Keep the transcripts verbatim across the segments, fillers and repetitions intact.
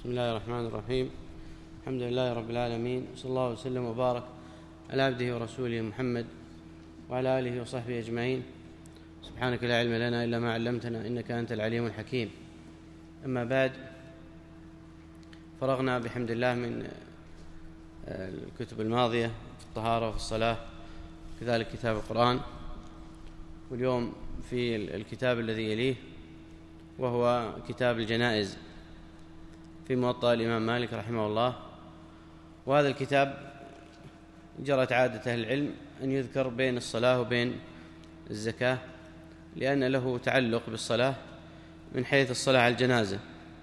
بسم الله الرحمن الرحيم. الحمد لله رب العالمين، صلى الله وسلم وبارك على عبده ورسوله محمد وعلى آله وصحبه أجمعين. سبحانك لا علم لنا إلا ما علمتنا إنك أنت العليم الحكيم. أما بعد، فرغنا بحمد الله من الكتب الماضية في الطهارة وفي الصلاة، كذلك كتاب القرآن، واليوم في الكتاب الذي يليه وهو كتاب الجنائز في موطأ الإمام مالك رحمه الله. وهذا الكتاب جرت عادة أهل العلم أن يذكر بين الصلاة وبين الزكاة، لأن له تعلق بالصلاة من حيث الصلاة على الجنازة.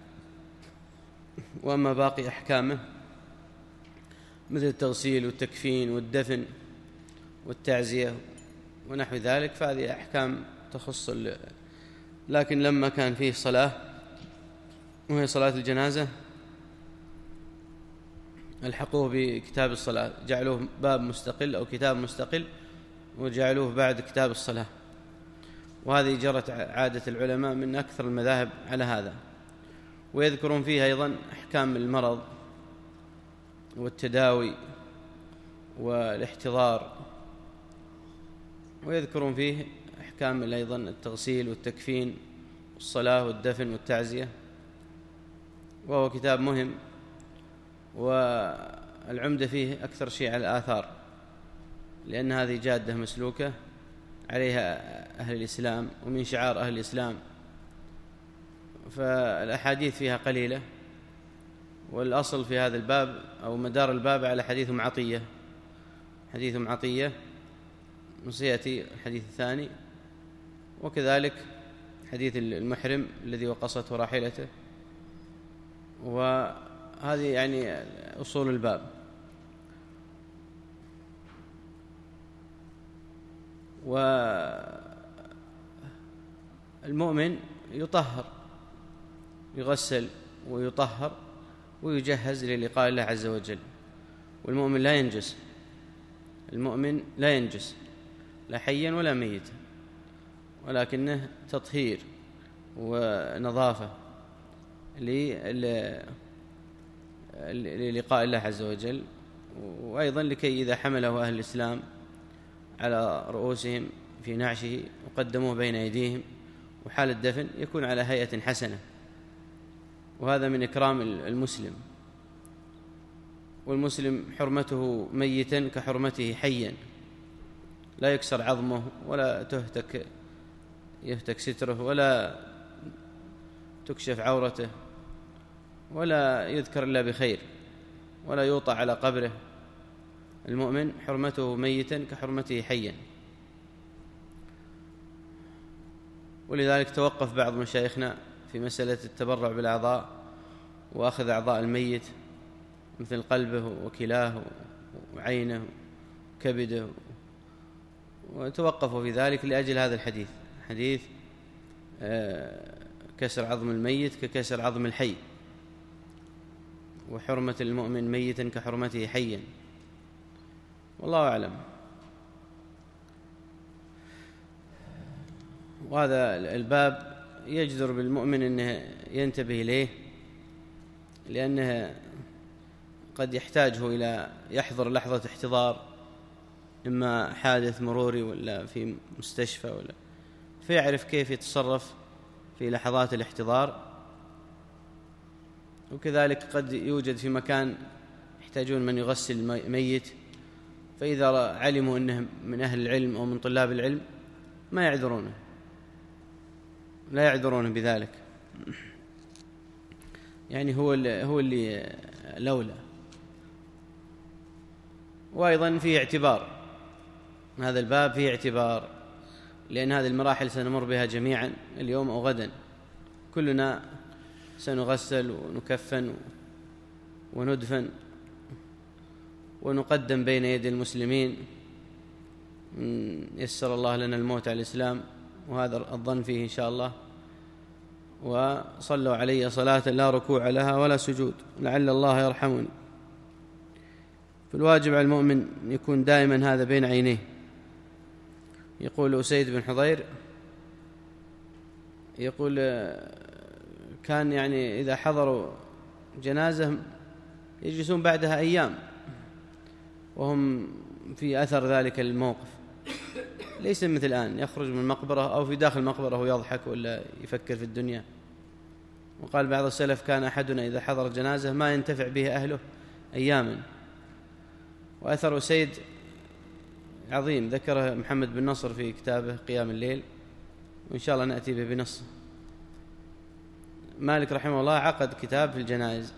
وأما باقي أحكامه مثل التغسيل والتكفين والدفن والتعزية ونحو ذلك فهذه أحكام تخص ال... لكن لما كان فيه صلاة وهي صلاة الجنازة الحقوه بكتاب الصلاة، جعلوه باب مستقل أو كتاب مستقل وجعلوه بعد كتاب الصلاة. وهذه جرت عادة العلماء من أكثر المذاهب على هذا. ويذكرون فيه أيضا أحكام المرض والتداوي والاحتضار، ويذكرون فيه أحكام أيضا التغسيل والتكفين والصلاة والدفن والتعزية. وهو كتاب مهم، والعمدة فيه أكثر شيء على الآثار، لأن هذه جادة مسلوكة عليها أهل الإسلام ومن شعار أهل الإسلام، فالأحاديث فيها قليلة. والأصل في هذا الباب أو مدار الباب على حديث أم عطية، حديث أم عطية وسيأتي الحديث الثاني، وكذلك حديث المحرم الذي وقصته راحلته. وهذه يعني أصول الباب. والمؤمن يطهر، يغسل ويطهر ويجهز للقاء الله عز وجل. والمؤمن لا ينجس، المؤمن لا ينجس لا حيا ولا ميتا، ولكنه تطهير ونظافة للقاء الله عز وجل، وأيضا لكي إذا حمله أهل الإسلام على رؤوسهم في نعشه وقدموه بين أيديهم وحال الدفن يكون على هيئة حسنة. وهذا من إكرام المسلم. والمسلم حرمته ميتا كحرمته حيا، لا يكسر عظمه ولا تهتك يهتك ستره ولا تكشف عورته ولا يذكر إلا بخير ولا يوطأ على قبره. المؤمن حرمته ميتا كحرمته حيا. ولذلك توقف بعض مشايخنا في مسألة التبرع بالأعضاء وأخذ أعضاء الميت مثل قلبه وكلاه وعينه وكبده، وتوقفوا في ذلك لأجل هذا الحديث، حديث كسر عظم الميت ككسر عظم الحي، وحرمة المؤمن ميتا كحرمته حيا. والله أعلم. وهذا الباب يجدر بالمؤمن أنه ينتبه إليه، لأنه قد يحتاجه إلى يحضر لحظة احتضار، إما حادث مروري ولا في مستشفى ولا، فيعرف كيف يتصرف في لحظات الاحتضار. وكذلك قد يوجد في مكان يحتاجون من يغسل ميت، فإذا علموا أنه من أهل العلم أو من طلاب العلم ما يعذرونه، لا يعذرونه بذلك، يعني هو اللي هو اللي لولا. وأيضا فيه اعتبار، هذا الباب فيه اعتبار، لأن هذه المراحل سنمر بها جميعا اليوم أو غدا. كلنا سنغسل ونكفن وندفن ونقدم بين يدي المسلمين، يسر الله لنا الموت على الإسلام، وهذا الظن فيه إن شاء الله. وصلوا علي صلاة لا ركوع لها ولا سجود لعل الله يرحمني. فالواجب على المؤمن يكون دائما هذا بين عينيه. يقول أسيد بن حضير يقول كان يعني إذا حضروا جنازة يجلسون بعدها أيام وهم في أثر ذلك الموقف، ليس مثل الآن يخرج من المقبرة أو في داخل المقبرة ويضحك ولا يفكر في الدنيا. وقال بعض السلف: كان أحدنا إذا حضر جنازة ما ينتفع به أهله أياما. وأثر سيد عظيم ذكره محمد بن نصر في كتابه قيام الليل، وإن شاء الله نأتي به بنصه. مالك رحمه الله عقد كتاب في الجنائز،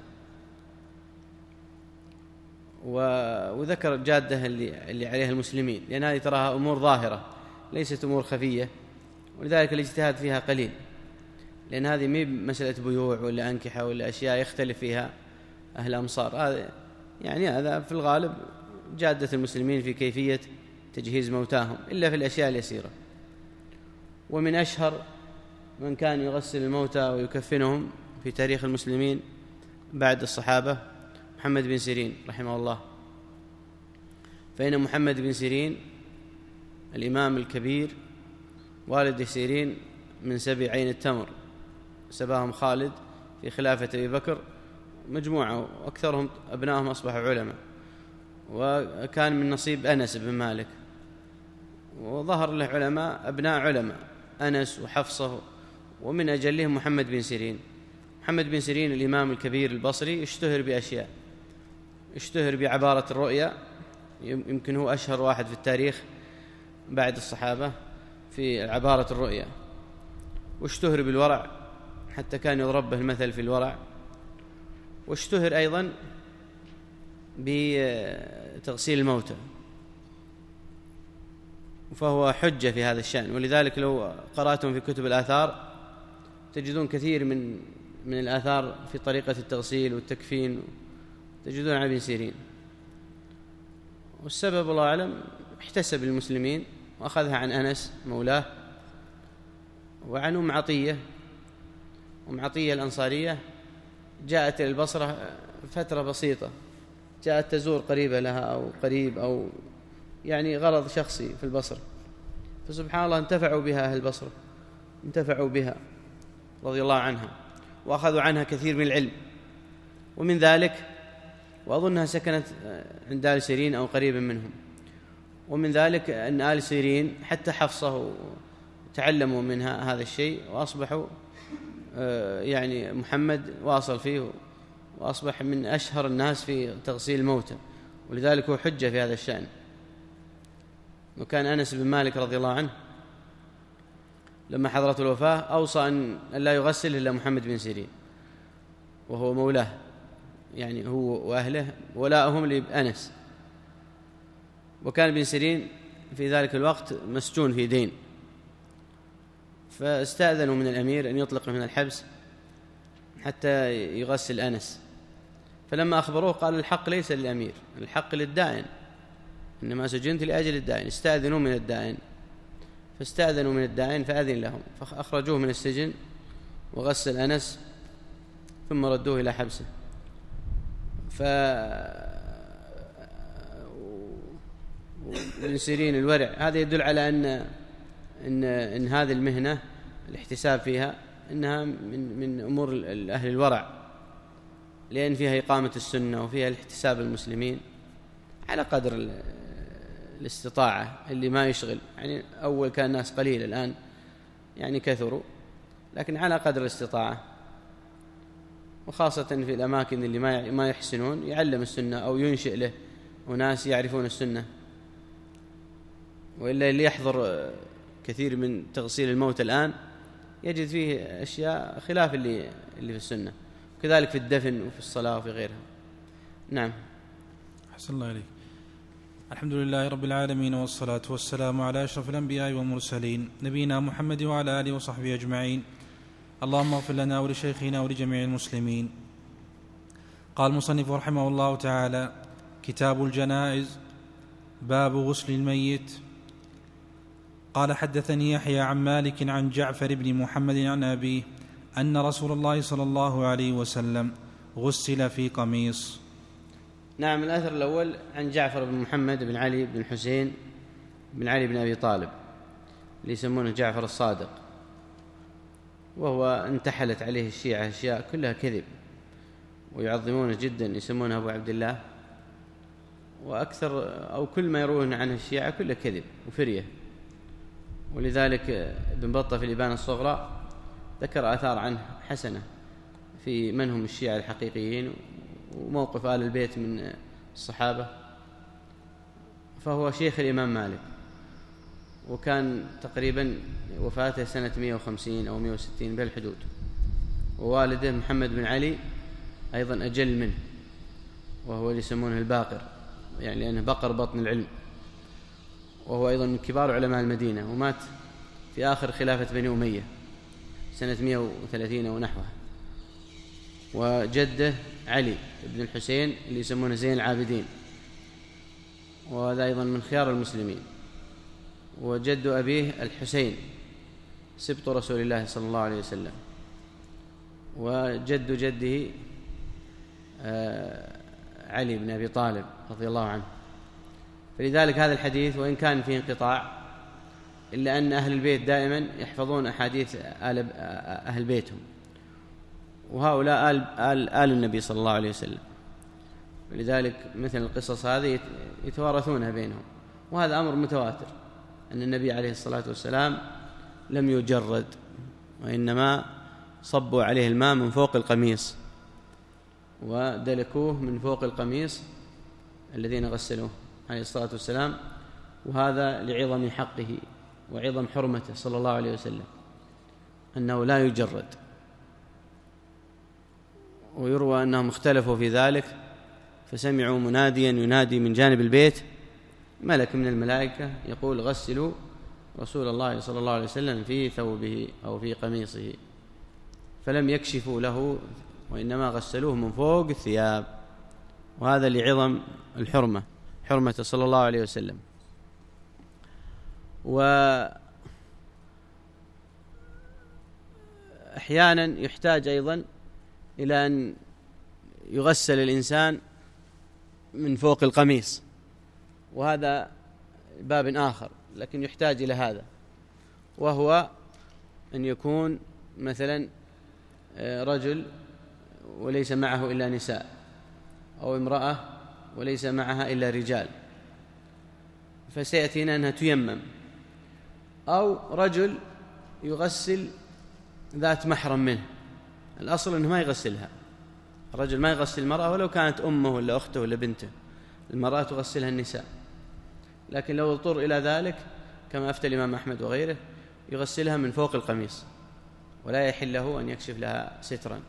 وذكر الجادة اللي, اللي عليها المسلمين، لأن هذه تراها أمور ظاهرة ليست أمور خفية، ولذلك الاجتهاد فيها قليل، لأن هذه مي مسألة بيوع ولا أنكحة ولا أشياء يختلف فيها أهل الأمصار. هذا يعني هذا في الغالب جادة المسلمين في كيفية تجهيز موتاهم، إلا في الأشياء اليسيرة. ومن أشهر من كان يغسل الموتى ويكفنهم في تاريخ المسلمين بعد الصحابة محمد بن سيرين رحمه الله. فإن محمد بن سيرين الإمام الكبير والد سيرين من سبي عين التمر، سباهم خالد في خلافة أبي بكر مجموعة، وأكثرهم أبنائهم أصبحوا علماء، وكان من نصيب أنس بن مالك، وظهر له علماء أبناء علماء أنس وحفصة، ومن أجلهم محمد بن سيرين. محمد بن سيرين الإمام الكبير البصري اشتهر بأشياء، اشتهر بعبارة الرؤيا، يمكن هو أشهر واحد في التاريخ بعد الصحابة في عبارة الرؤيا، واشتهر بالورع حتى كان يضرب به المثل في الورع، واشتهر أيضا بتغسيل الموتى، فهو حجة في هذا الشأن. ولذلك لو قرأتم في كتب الآثار تجدون كثير من من الآثار في طريقة التغسيل والتكفين تجدون عن ابن سيرين. والسبب الله أعلم احتسب المسلمين وأخذها عن أنس مولاه، وعن أم عطية. أم عطية الأنصارية جاءت إلى البصرة فترة بسيطة، جاءت تزور قريبة لها أو قريب أو يعني غرض شخصي في البصرة، فسبحان الله انتفعوا بها أهل البصرة، انتفعوا بها رضي الله عنها، وأخذوا عنها كثير من العلم. ومن ذلك وأظنها سكنت عند آل سيرين أو قريبا منهم، ومن ذلك أن آل سيرين حتى حفصه تعلموا منها هذا الشيء، وأصبحوا يعني محمد واصل فيه وأصبح من أشهر الناس في تغسيل الموتى، ولذلك هو حجة في هذا الشأن. وكان أنس بن مالك رضي الله عنه لما حضرت الوفاة أوصى أن لا يغسل إلا محمد بن سيرين، وهو مولاه، يعني هو وأهله ولاءهم لأنس. وكان ابن سيرين في ذلك الوقت مسجون في دين، فاستأذنوا من الأمير أن يطلق من الحبس حتى يغسل أنس، فلما أخبروه قال: الحق ليس للأمير، الحق للدائن، إنما سجنت لأجل الدائن. استأذنوا من الدائن، فاستأذنوا من الدائن فأذن لهم، فأخرجوه من السجن وغسل أنس ثم ردوه إلى حبسه. ف ابن سيرين الورع هذا يدل على أن إن, إن هذه المهنة الاحتساب فيها إنها من, من أمور أهل الورع، لأن فيها إقامة السنة وفيها الاحتساب المسلمين على قدر الاستطاعة اللي ما يشغل. يعني أول كان الناس قليل، الآن يعني كثروا، لكن على قدر الاستطاعة، وخاصة في الأماكن اللي ما ما يحسنون يعلم السنة أو ينشئ له وناس يعرفون السنة. وإلا اللي يحضر كثير من تغسيل الموت الآن يجد فيه أشياء خلاف اللي اللي في السنة، كذلك في الدفن وفي الصلاة وفي غيرها. نعم. أحسن الله عليك. الحمد لله رب العالمين، والصلاة والسلام على أشرف الأنبياء والمرسلين نبينا محمد وعلى آله وصحبه أجمعين. اللهم اغفر لنا ولشيخنا ولجميع المسلمين. قال المصنف رحمه الله تعالى: كتاب الجنائز، باب غسل الميت. قال: حدثني يحيى عن مالك عن جعفر بن محمد عن أبيه أن رسول الله صلى الله عليه وسلم غسل في قميص. نعم. الأثر الأول عن جعفر بن محمد بن علي بن حسين بن علي بن أبي طالب، اللي يسمونه جعفر الصادق، وهو انتحلت عليه الشيعة أشياء كلها كذب، ويعظمونه جدا، يسمونه أبو عبد الله، وأكثر أو كل ما يروون عنه الشيعة كله كذب وفرية. ولذلك ابن بطة في الإبانة الصغرى ذكر آثار عنه حسنة في من هم الشيعة الحقيقيين وموقف آل البيت من الصحابة. فهو شيخ الإمام مالك، وكان تقريبا وفاته سنة مئة وخمسين أو مئة وستين بالحدود، ووالده محمد بن علي أيضا أجل منه، وهو اللي يسمونه الباقر، يعني لأنه بقر بطن العلم، وهو أيضا من كبار علماء المدينة، ومات في آخر خلافة بني أمية سنة مئة وثلاثين ونحوها. وجده علي بن الحسين اللي يسمونه زين العابدين، وهذا أيضا من خيار المسلمين. وجد أبيه الحسين سبط رسول الله صلى الله عليه وسلم. وجد جده علي بن أبي طالب رضي الله عنه. فلذلك هذا الحديث وإن كان فيه انقطاع إلا أن أهل البيت دائما يحفظون أحاديث أهل بيتهم، وهؤلاء آل, آل, آل النبي صلى الله عليه وسلم، ولذلك مثل القصص هذه يتوارثونها بينهم. وهذا أمر متواتر أن النبي عليه الصلاة والسلام لم يجرد، وإنما صبوا عليه الماء من فوق القميص ودلكوه من فوق القميص الذين غسلوه عليه الصلاة والسلام، وهذا لعظم حقه وعظم حرمته صلى الله عليه وسلم أنه لا يجرد. ويروى أنهم اختلفوا في ذلك، فسمعوا مناديا ينادي من جانب البيت، ملك من الملائكة يقول: غسلوا رسول الله صلى الله عليه وسلم في ثوبه أو في قميصه، فلم يكشفوا له وإنما غسلوه من فوق الثياب، وهذا لعظم الحرمة، حرمة صلى الله عليه وسلم. وأحيانا يحتاج أيضا إلى أن يغسل الإنسان من فوق القميص، وهذا باب آخر، لكن يحتاج إلى هذا، وهو أن يكون مثلا رجل وليس معه إلا نساء، أو امرأة وليس معها إلا رجال، فسيأتينا أنها تيمم، أو رجل يغسل ذات محرم منه. الأصل أنه ما يغسلها، الرجل ما يغسل المرأة ولو كانت أمه ولا أخته ولا بنته، المرأة تغسلها النساء. لكن لو اضطر إلى ذلك كما أفتى الإمام أحمد وغيره يغسلها من فوق القميص، ولا يحل له أن يكشف لها سترا.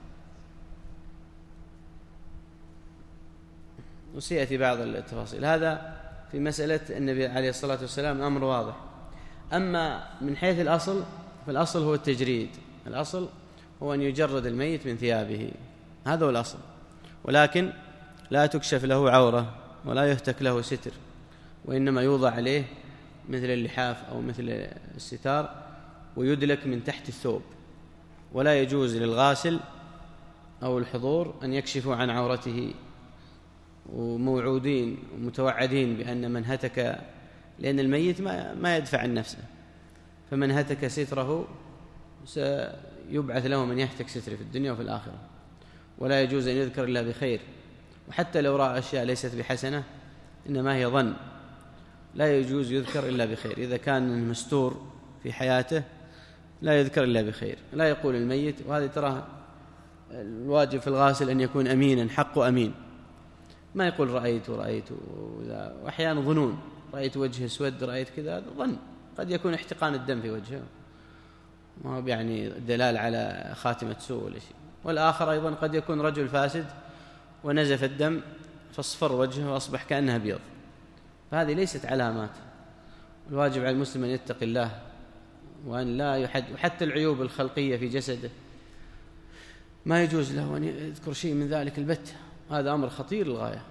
وسيأتي بعض التفاصيل. هذا في مسألة النبي عليه الصلاة والسلام أمر واضح. أما من حيث الأصل، فالأصل هو التجريد، الأصل هو أن يجرد الميت من ثيابه، هذا هو الأصل، ولكن لا تكشف له عورة ولا يهتك له ستر، وإنما يوضع عليه مثل اللحاف أو مثل الستار ويدلك من تحت الثوب، ولا يجوز للغاسل أو الحضور أن يكشفوا عن عورته، وموعودين ومتوعدين بأن من هتك، لأن الميت ما يدفع عن نفسه، فمن هتك ستره سيبعث له من يهتك ستره في الدنيا وفي الآخرة، ولا يجوز أن يذكر إلا بخير. وحتى لو رأى أشياء ليست بحسنة إنما هي ظن، لا يجوز يذكر إلا بخير. إذا كان مستور في حياته لا يذكر إلا بخير، لا يقول الميت. وهذه ترى الواجب في الغاسل أن يكون أمينا، حقه أمين، ما يقول رأيت ورأيت، وأحيانا ظنون، رأيت وجه اسود، رأيت كذا، ظن، قد يكون احتقان الدم في وجهه، ما هو يعني دلال على خاتمة سوء ولا شيء. والآخر أيضا قد يكون رجل فاسد ونزف الدم فاصفر وجهه وأصبح كأنه أبيض، فهذه ليست علامات. الواجب على المسلم أن يتقي الله وأن لا يحد، وحتى العيوب الخلقية في جسده ما يجوز له أن يذكر شيء من ذلك البتة، هذا أمر خطير للغاية.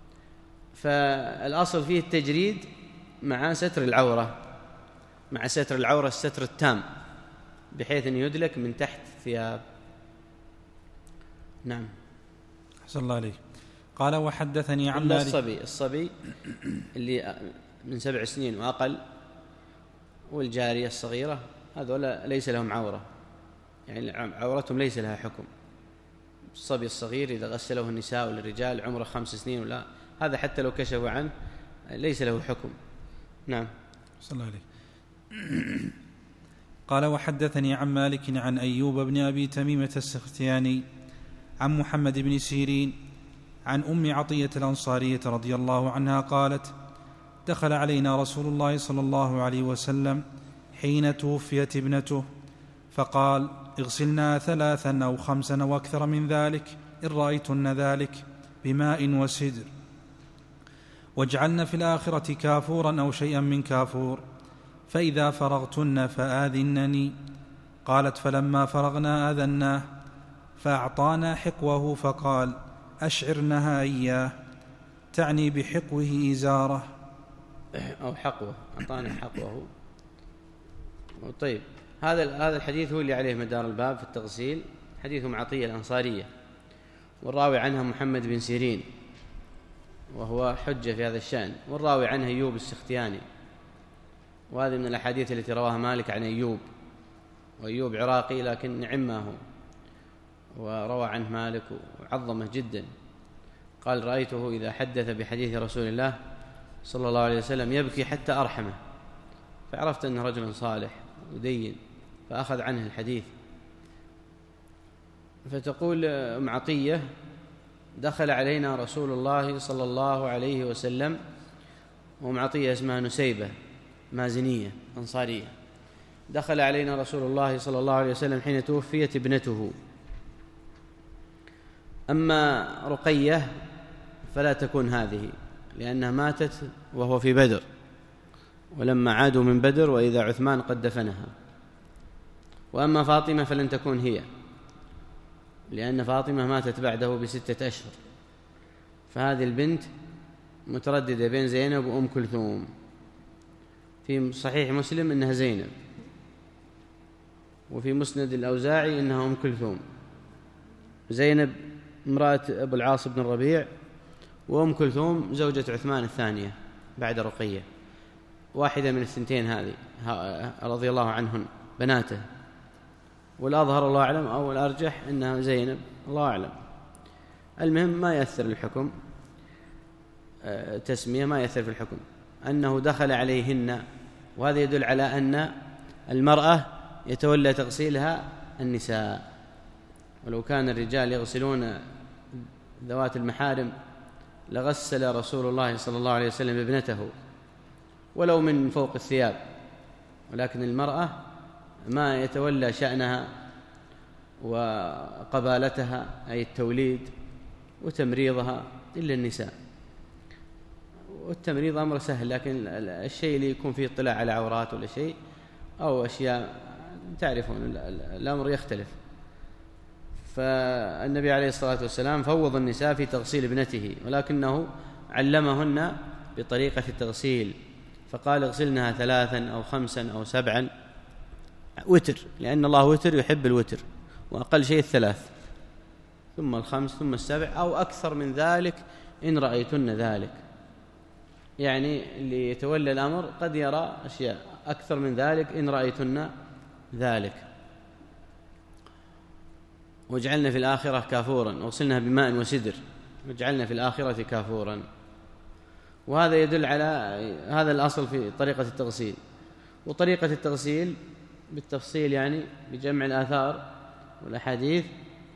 فالأصل فيه التجريد مع ستر العورة، مع ستر العورة الستر التام، بحيث أن يدلك من تحت ثياب. نعم. أحسن الله عليك. قال: وحدثني عن مالك الصبي الصبي اللي من سبع سنين وأقل، والجارية الصغيرة، هذولا ليس لهم عورة، يعني عورتهم ليس لها حكم، الصبي الصغير إذا غسله النساء والرجال عمره خمس سنين ولا، هذا حتى لو كشفوا عنه ليس له حكم. نعم. صلى الله عليه. قال وحدثني عن مالك عن أيوب بن أبي تميمة السختياني عن محمد بن سيرين عن أم عطية الأنصارية رضي الله عنها قالت دخل علينا رسول الله صلى الله عليه وسلم حين توفيت ابنته فقال اغسلنا ثلاثا أو خمسا أو أكثر من ذلك إن رأيتن ذلك بماء وسدر، واجعلن في الآخرة كافورا أو شيئا من كافور، فإذا فرغتن فآذنني. قالت فلما فرغنا آذناه فأعطانا حقوه فقال أشعرنها إياه، تعني بحقوه إزارة أو حقوه، أعطانا حقوه. طيب، هذا هذا الحديث هو اللي عليه مدار الباب في التغسيل، حديث أم عطية الأنصارية، والراوي عنها محمد بن سيرين وهو حجة في هذا الشأن، والراوي عنها أيوب السختياني، وهذه من الأحاديث التي رواها مالك عن أيوب، وأيوب عراقي لكن نعمه، وروى عنه مالك وعظمه جدا. قال رأيته إذا حدث بحديث رسول الله صلى الله عليه وسلم يبكي حتى أرحمه، فعرفت أنه رجل صالح ودين، فأخذ عنه الحديث. فتقول أم عطية دخل علينا رسول الله صلى الله عليه وسلم، وأم عطية اسمها نسيبة مازنية أنصارية، دخل علينا رسول الله صلى الله عليه وسلم حين توفيت ابنته. أما رقية فلا تكون هذه، لأنها ماتت وهو في بدر، ولما عادوا من بدر وإذا عثمان قد دفنها. وأما فاطمة فلن تكون هي، لأن فاطمة ماتت بعده بستة أشهر، فهذه البنت مترددة بين زينب وأم كلثوم. في صحيح مسلم إنها زينب، وفي مسند الأوزاعي إنها أم كلثوم. زينب امرأة أبو العاص بن الربيع، وأم كلثوم زوجة عثمان الثانية بعد رقية، واحدة من الثنتين هذه رضي الله عنهن بناته، والأظهر الله أعلم أو الأرجح إنها زينب، الله أعلم. المهم ما يأثر الحكم، تسمية ما يأثر في الحكم، أنه دخل عليهن، وهذا يدل على أن المرأة يتولى تغسيلها النساء. ولو كان الرجال يغسلون ذوات المحارم لغسل رسول الله صلى الله عليه وسلم ابنته ولو من فوق الثياب، ولكن المرأة ما يتولى شأنها وقبالتها أي التوليد وتمريضها إلا النساء. والتمريض أمر سهل، لكن الشيء اللي يكون فيه اطلاع على عورات ولا شيء أو أشياء تعرفون الأمر يختلف. فالنبي عليه الصلاة والسلام فوض النساء في تغسيل ابنته، ولكنه علمهن بطريقة التغسيل، فقال اغسلنها ثلاثا أو خمسا أو سبعا، وتر، لأن الله وتر يحب الوتر، وأقل شيء الثلاث ثم الخمس ثم السبع أو أكثر من ذلك إن رأيتن ذلك. يعني اللي يتولى الأمر قد يرى أشياء أكثر من ذلك إن رأيتن ذلك. واجعلنا في الآخرة كافورا، وغسلناها بماء وسدر، واجعلنا في الآخرة كافورا. وهذا يدل على هذا الأصل في طريقة التغسيل. وطريقة التغسيل بالتفصيل يعني بجمع الآثار والأحاديث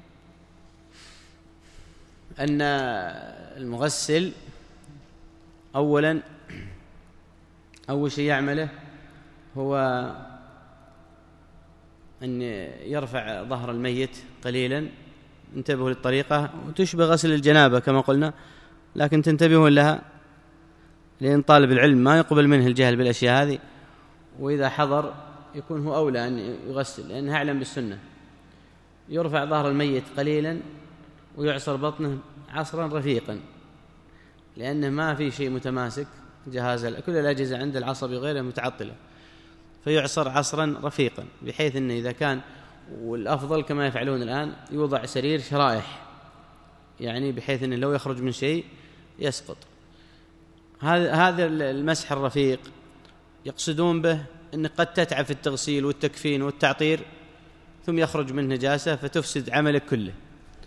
أن المغسل أولا أول شيء يعمله هو أن يرفع ظهر الميت قليلا. انتبهوا للطريقة، وتشبه غسل الجنابة كما قلنا، لكن تنتبهوا لها، لأن طالب العلم ما يقبل منه الجهل بالأشياء هذه، وإذا حضر يكون هو أولى أن يغسل لأنه أعلم بالسنة. يرفع ظهر الميت قليلا ويعصر بطنه عصرا رفيقا، لأنه ما في شيء متماسك، جهاز كل الأجهزة عند العصبي غيره متعطلة، فيعصر عصرا رفيقا، بحيث أنه إذا كان، والأفضل كما يفعلون الآن، يوضع سرير شرائح، يعني بحيث أنه لو يخرج من شيء يسقط. هذا هذا المسح الرفيق يقصدون به أنك قد تتعب في التغسيل والتكفين والتعطير ثم يخرج من نجاسة فتفسد عملك كله،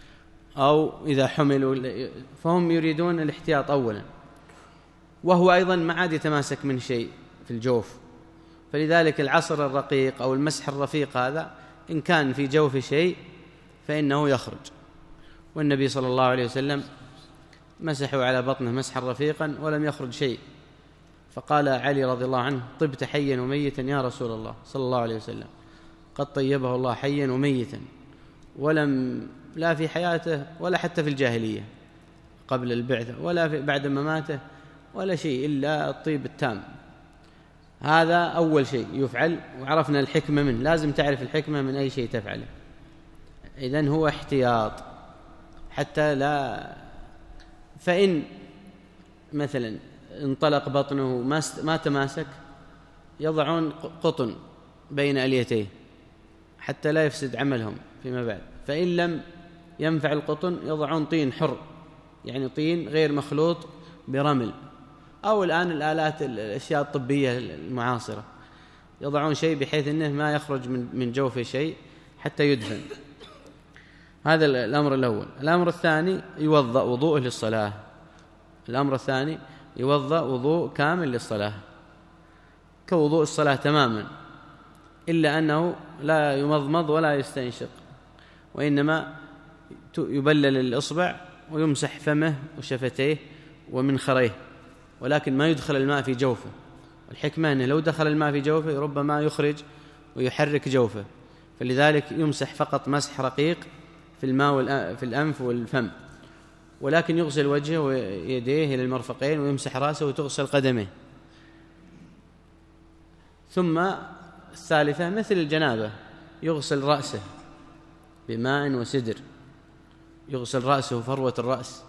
أو إذا حملوا، فهم يريدون الاحتياط أولا، وهو أيضا ما عاد يتماسك من شيء في الجوف، فلذلك العصر الرقيق أو المسح الرفيق هذا إن كان في جوف شيء فإنه يخرج. والنبي صلى الله عليه وسلم مسحوا على بطنه مسحا رفيقا ولم يخرج شيء، فقال علي رضي الله عنه: طبت حيا وميتا يا رسول الله صلى الله عليه وسلم، قد طيبه الله حيا وميتا، ولم لا في حياته ولا حتى في الجاهلية قبل البعثة ولا في بعد مماته ولا شيء إلا الطيب التام. هذا أول شيء يفعل، وعرفنا الحكمة منه، لازم تعرف الحكمة من أي شيء تفعله. إذن هو احتياط حتى لا، فإن مثلا انطلق بطنه ما تماسك يضعون قطن بين أليتيه حتى لا يفسد عملهم فيما بعد، فإن لم ينفع القطن يضعون طين حر، يعني طين غير مخلوط برمل، أو الآن الآلات الأشياء الطبية المعاصرة يضعون شيء بحيث أنه ما يخرج من من جوفه شيء حتى يدفن. هذا الأمر الأول. الأمر الثاني يوضأ وضوءه للصلاة. الأمر الثاني يوضأ وضوء كامل للصلاة كوضوء الصلاة تماما، إلا أنه لا يمضمض ولا يستنشق، وإنما يبلل الإصبع ويمسح فمه وشفتيه ومنخريه، ولكن ما يدخل الماء في جوفه. الحكمة أنه لو دخل الماء في جوفه ربما يخرج ويحرك جوفه، فلذلك يمسح فقط مسح رقيق في الماء في الأنف والفم، ولكن يغسل وجهه ويديه إلى المرفقين ويمسح رأسه وتغسل قدمه. ثم الثالثة مثل الجنابة يغسل رأسه بماء وسدر، يغسل رأسه وفروة الرأس،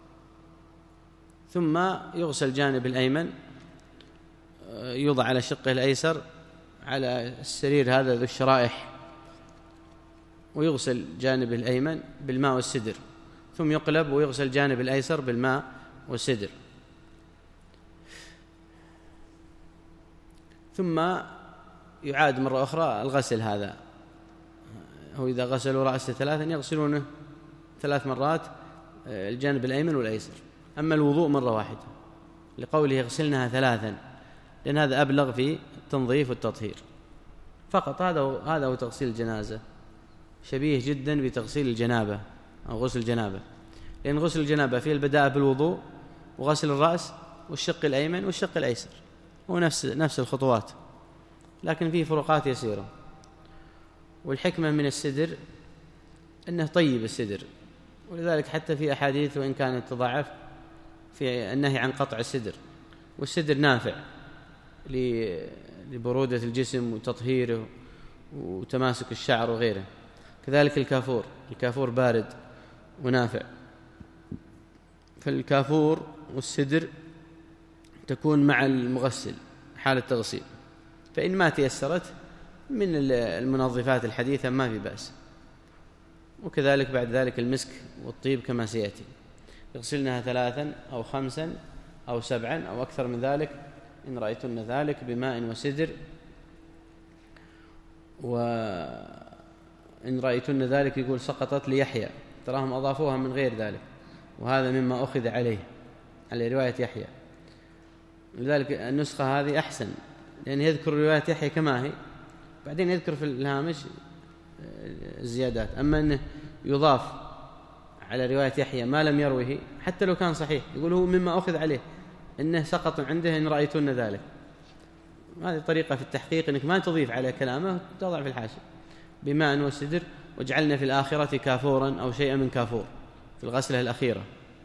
ثم يغسل جانب الأيمن، يوضع على شقه الأيسر على السرير هذا ذو الشرائح، ويغسل جانب الأيمن بالماء والسدر، ثم يقلب ويغسل جانب الأيسر بالماء والسدر، ثم يعاد مرة أخرى الغسل. هذا هو إذا غسلوا رأسه ثلاثا يغسلونه ثلاث مرات الجانب الأيمن والأيسر. أما الوضوء مرة واحدة لقوله يغسلنها ثلاثا، لأن هذا أبلغ في التنظيف والتطهير فقط. هذا هو هذا هو تغسيل الجنازة، شبيه جدا بتغسيل الجنابة أو غسل الجنابة، لأن غسل الجنابة فيه البداءة بالوضوء وغسل الرأس والشق الأيمن والشق الأيسر، هو نفس نفس الخطوات، لكن فيه فروقات يسيرة. والحكمة من السدر أنه طيب السدر، ولذلك حتى في أحاديث وإن كانت تضعف في النهي عن قطع السدر، والسدر نافع لبرودة الجسم وتطهيره وتماسك الشعر وغيره. كذلك الكافور، الكافور بارد ونافع، فالكافور والسدر تكون مع المغسل حال التغسيل، فإن ما تيسرت من المنظفات الحديثة ما في بأس. وكذلك بعد ذلك المسك والطيب كما سيأتي، يغسلنها ثلاثا أو خمسا أو سبعا أو أكثر من ذلك إن رأيتن ذلك بماء وسدر، وإن رأيتن ذلك يقول سقطت ليحيى، تراهم أضافوها من غير ذلك، وهذا مما أخذ عليه على رواية يحيى. لذلك النسخة هذه أحسن، لأن يذكر رواية يحيى كما هي، بعدين يذكر في الهامش الزيادات. أما أنه يضاف على رواية يحيى ما لم يروه حتى لو كان صحيح، يقول هو مما أخذ عليه أنه سقط عنده إن رأيتن ذلك. هذه طريقة في التحقيق، أنك ما تضيف على كلامه، تضع في الحاشية بماء وسدر واجعلنا في الآخرة كافورا أو شيئا من كافور في الغسلة الأخيرة.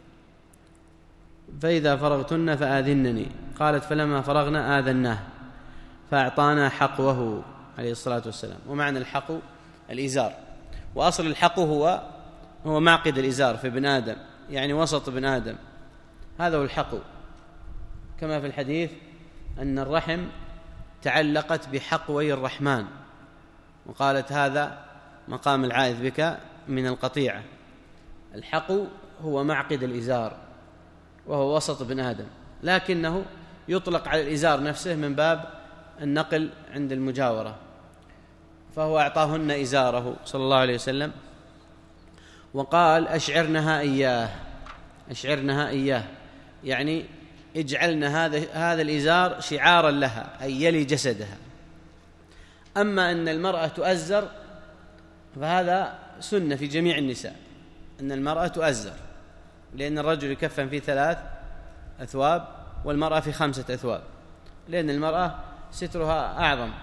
فإذا فرغتن فآذنني، قالت فلما فرغنا آذناه فأعطانا حقوه عليه الصلاة والسلام. ومعنى الحقو الإزار، وأصل الحقو هو هو معقد الإزار في ابن آدم، يعني وسط ابن آدم، هذا هو الحقو. كما في الحديث أن الرحم تعلقت بحقوي الرحمن، وقالت هذا مقام العائذ بك من القطيعة. الحقو هو معقد الإزار وهو وسط ابن آدم، لكنه يطلق على الإزار نفسه من باب النقل عند المجاورة، فهو أعطاهن إزاره صلى الله عليه وسلم. وقال أشعرنها إياه، أشعرنها إياه يعني اجعلنا هذا هذا الإزار شعارا لها، أي يلي جسدها. أما أن المرأة تؤزر فهذا سنة في جميع النساء، أن المرأة تؤزر، لأن الرجل يكفن في ثلاث أثواب والمرأة في خمسة أثواب، لأن المرأة سترها أعظم.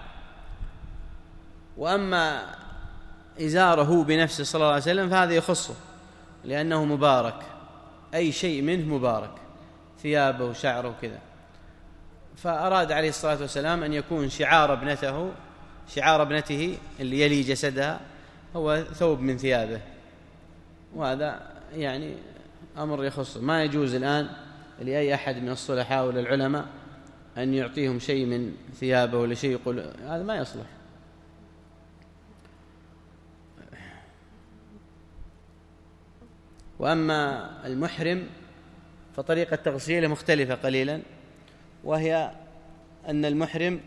وأما إزاره بنفسه صلى الله عليه وسلم فهذا يخصه، لأنه مبارك، أي شيء منه مبارك، ثيابه وشعره وكذا. فأراد عليه الصلاة والسلام أن يكون شعار ابنته شعار ابنته اللي يلي جسدها هو ثوب من ثيابه، وهذا يعني أمر يخصه. ما يجوز الآن لأي أحد من الصلحاء ولا العلماء أن يعطيهم شيء من ثيابه ولا شيء يقول هذا ما يصلح. وأما المحرم فطريقة تغسيله مختلفة قليلا، وهي أن المحرم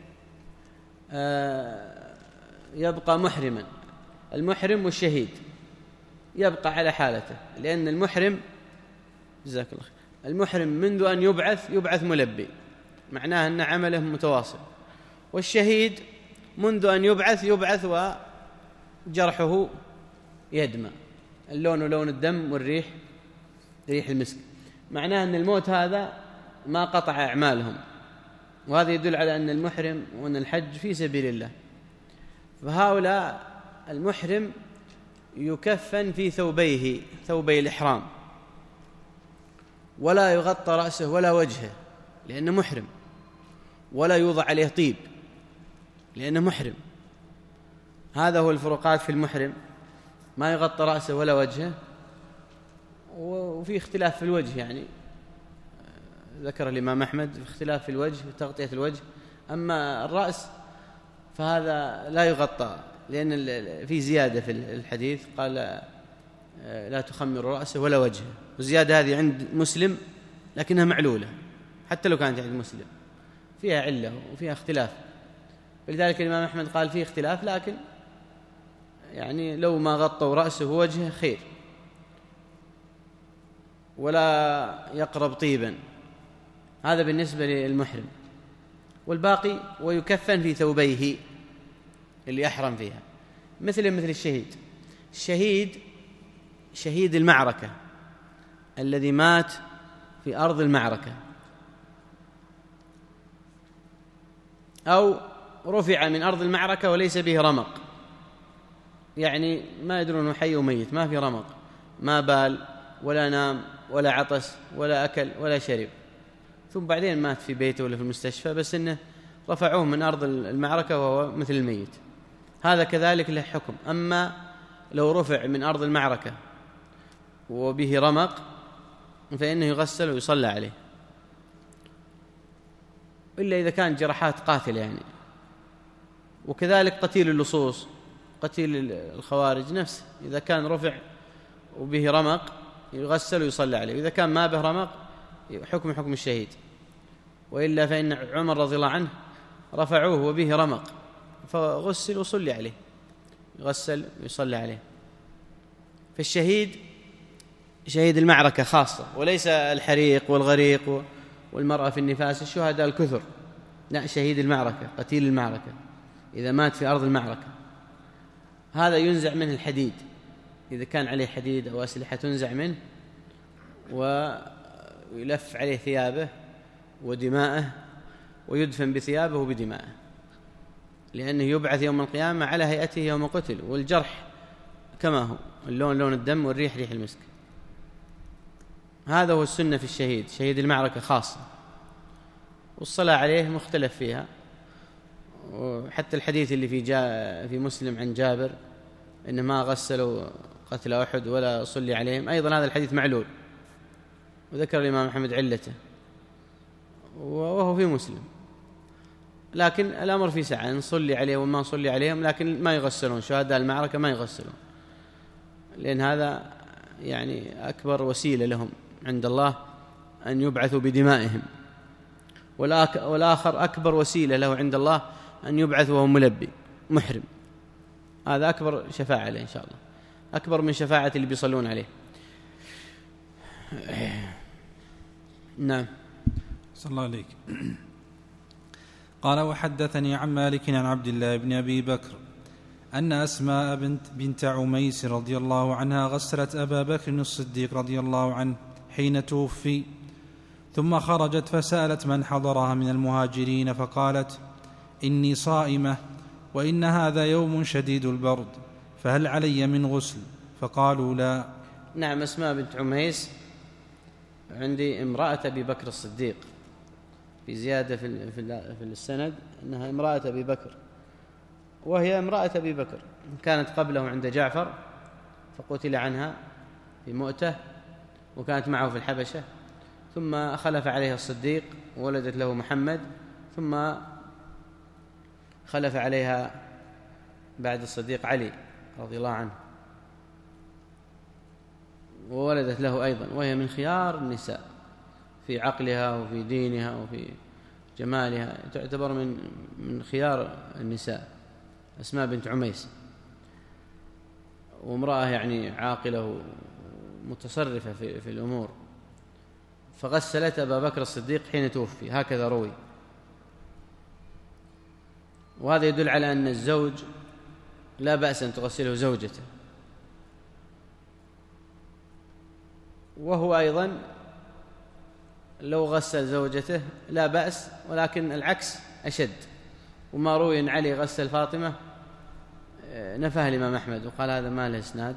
يبقى محرما، المحرم والشهيد يبقى على حالته، لأن المحرم جزاك الله خير المحرم منذ أن يبعث يبعث ملبي، معناه أن عمله متواصل. والشهيد منذ أن يبعث يبعث وجرحه يدمى، اللون لون الدم والريح ريح المسك، معناه أن الموت هذا ما قطع أعمالهم. وهذا يدل على أن المحرم وأن الحج في سبيل الله. فهؤلاء المحرم يكفن في ثوبيه ثوبي الإحرام، ولا يغطى رأسه ولا وجهه لأنه محرم، ولا يوضع عليه طيب لأنه محرم. هذا هو الفروقات في المحرم، ما يغطى رأسه ولا وجهه. وفي اختلاف في الوجه، يعني ذكر الإمام أحمد في اختلاف في الوجه وتغطية الوجه. أما الرأس فهذا لا يغطى، لأن في زيادة في الحديث قال لا تخمر رأسه ولا وجهه، والزيادة هذه عند مسلم لكنها معلولة، حتى لو كانت عند مسلم فيها علة وفيها اختلاف. فلذلك الإمام أحمد قال فيه اختلاف، لكن يعني لو ما غطوا رأسه ووجهه خير، ولا يقرب طيبا. هذا بالنسبة للمحرم. والباقي ويكفن في ثوبيه اللي أحرم فيها، مثل مثل الشهيد. الشهيد شهيد المعركة الذي مات في أرض المعركة، أو رفع من أرض المعركة وليس به رمق، يعني ما يدرون حي وميت، ما في رمق، ما بال ولا نام ولا عطس ولا أكل ولا شرب، ثم بعدين مات في بيته ولا في المستشفى، بس إنه رفعوه من أرض المعركة وهو مثل الميت. هذا كذلك له حكم. أما لو رفع من أرض المعركة وبه رمق فإنه يغسل ويصلى عليه، إلا إذا كان جراحات قاتلة يعني. وكذلك قتيل اللصوص، قتيل الخوارج نفسه، إذا كان رفع وبه رمق يغسل ويصلى عليه، وإذا كان ما به رمق حكم حكم الشهيد. وإلا فإن عمر رضي الله عنه رفعوه وبه رمق فغسل وصلي عليه، يغسل ويصلى عليه. فالشهيد شهيد المعركة خاصة، وليس الحريق والغريق والمرأة في النفاس، الشهداء الكثر، لا، شهيد المعركة قتيل المعركة إذا مات في أرض المعركة. هذا ينزع منه الحديد، إذا كان عليه حديد أو أسلحة تنزع منه ويلف عليه ثيابه ودماءه ويدفن بثيابه وبدماءه، لأنه يبعث يوم القيامة على هيئته يوم قتل، والجرح كما هو، اللون لون الدم والريح ريح المسك. هذا هو السنة في الشهيد، شهيد المعركة خاصة. والصلاة عليه مختلف فيها، وحتى الحديث اللي في جاء في مسلم عن جابر إن ما غسلوا قتل أحد ولا صلي عليهم، أيضا هذا الحديث معلول، وذكر الإمام أحمد علته وهو في مسلم. لكن الأمر في سعة، نصلي عليه وما نصلي عليهم، لكن ما يغسلون، شهداء المعركة ما يغسلون، لأن هذا يعني أكبر وسيلة لهم عند الله أن يبعثوا بدمائهم، والآخر أكبر وسيلة له عند الله أن يبعث وهو ملبي محرم، هذا أكبر شفاعة له إن شاء الله. أكبر من شفاعة اللي بيصلون عليه. نعم. صلى الله عليك. قال: وحدثني عن مالك عن عبد الله بن أبي بكر أن أسماء بنت, بنت عميس رضي الله عنها غسلت أبا بكر الصديق رضي الله عنه حين توفي، ثم خرجت فسألت من حضرها من المهاجرين فقالت: إني صائمة وإن هذا يوم شديد البرد، فهل علي من غسل؟ فقالوا: لا. نعم. أسماء بنت عميس عندي امرأة أبي بكر الصديق، في زيادة في السند أنها امرأة أبي بكر، وهي امرأة أبي بكر كانت قبله عند جعفر فقتل عنها في مؤتة، وكانت معه في الحبشة، ثم خلف عليها الصديق وولدت له محمد، ثم خلف عليها بعد الصديق علي رضي الله عنه وولدت له أيضا، وهي من خيار النساء في عقلها وفي دينها وفي جمالها، تعتبر من من خيار النساء أسماء بنت عميس، وامرأة يعني عاقلة ومتصرفة في, في الأمور. فغسلت أبا بكر الصديق حين توفي، هكذا روي. وهذا يدل على أن الزوج لا بأس أن تغسله زوجته، وهو أيضا لو غسل زوجته لا بأس، ولكن العكس أشد. وما روي أن علي غسل فاطمة نفاه الإمام أحمد وقال هذا ما له إسناد.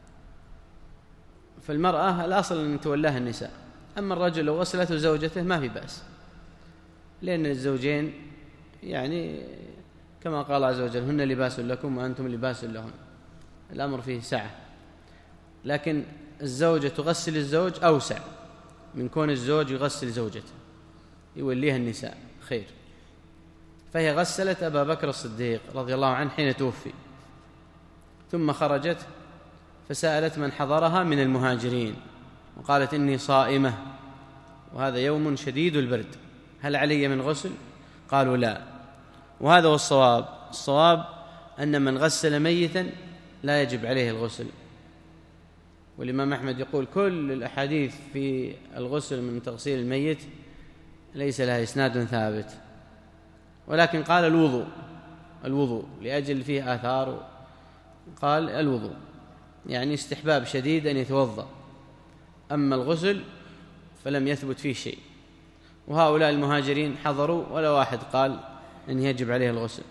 فالمرأة الأصل أن تولاها النساء، أما الرجل لو غسلته زوجته ما في بأس، لأن الزوجين يعني كما قال عز وجل: هن لباس لكم وأنتم لباس لهن، الأمر فيه سعة. لكن الزوجة تغسل الزوج أوسع من كون الزوج يغسل زوجته، يوليها النساء خير. فهي غسلت أبا بكر الصديق رضي الله عنه حين توفي، ثم خرجت فسألت من حضرها من المهاجرين وقالت: إني صائمة وهذا يوم شديد البرد، هل علي من غسل؟ قالوا: لا. وهذا هو الصواب. الصواب أن من غسل ميتا لا يجب عليه الغسل. والإمام أحمد يقول: كل الأحاديث في الغسل من تغسيل الميت ليس لها إسناد ثابت، ولكن قال الوضوء الوضوء لأجل فيه آثار، قال الوضوء يعني استحباب شديد أن يتوضأ، أما الغسل فلم يثبت فيه شيء. وهؤلاء المهاجرين حضروا ولا واحد قال أن يجب عليه الغسل،